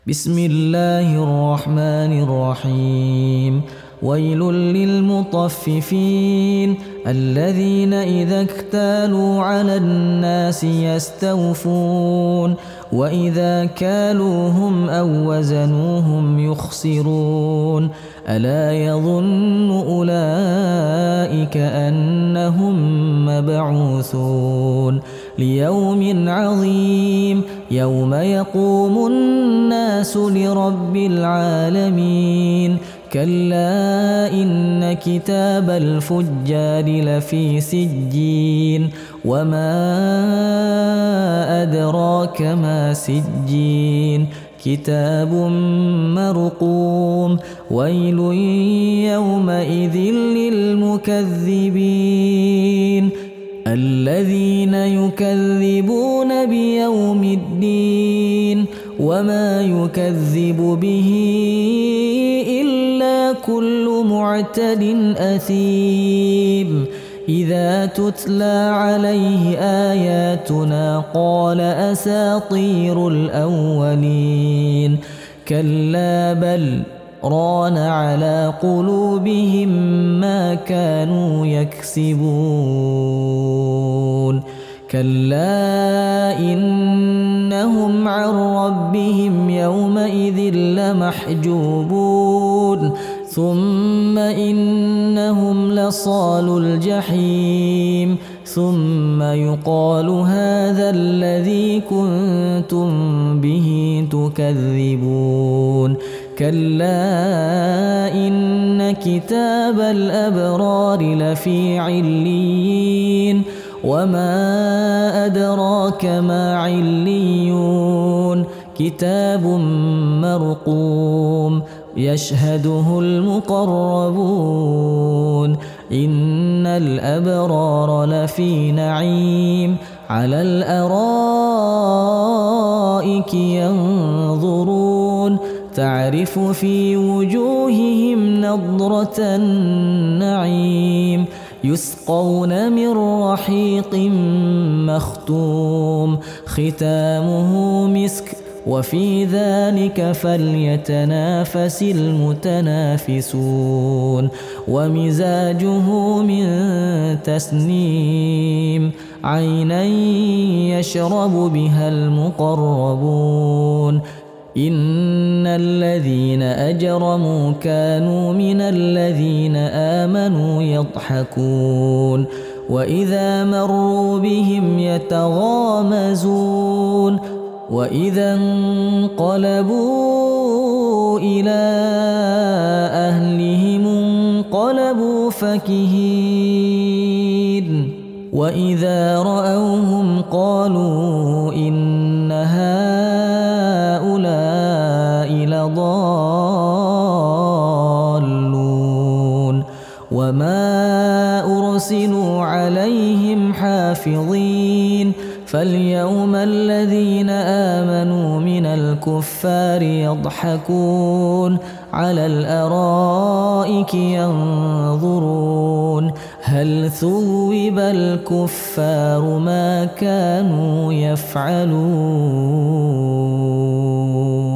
بسم الله الرحمن الرحيم. ويل للمطففين الذين إذا اكتالوا على الناس يستوفون وإذا كالوهم أو وزنوهم يخسرون ألا يظن أولئك أنهم مبعوثون ليوم عظيم يوم يقوم الناس لرب العالمين كلا إن كتاب الفجار لفي سجين وما أدراك ما سجين كتاب مرقوم ويل يومئذ للمكذبين الذين يكذبون بيوم الدين وما يكذب به إلا كل معتد أثيم إذا تتلى عليه آياتنا قال أساطير الأولين كلا بل ران على قلوبهم ما كانوا يكسبون كلا إنهم عن ربهم يومئذ لمحجوبون ثم إنهم لصالو الجحيم ثم يقال هذا الذي كنتم به تكذبون كلا إن كتاب الأبرار لفي عليين وما أدراك ما عليون كتاب مرقوم يشهده المقربون إن الأبرار لفي نعيم على الأرائك ينظرون تعرف في وجوههم نضرة النعيم يسقون من رحيق مختوم ختامه مسك وفي ذلك فليتنافس المتنافسون ومزاجه من تسنيم عينا يشرب بها المقربون إن الذين أجرموا كانوا من الذين آمنوا يضحكون وإذا مروا بهم يتغامزون وإذا انقلبوا إلى أهلهم انقلبوا فكهين وإذا رأوهم قالوا إن هؤلاء لضالون وما أرسلوا عليهم حافظين فاليوم الذين آمنوا من الكفار يضحكون على الأرائك ينظرون هل ثوب الكفار ما كانوا يفعلون.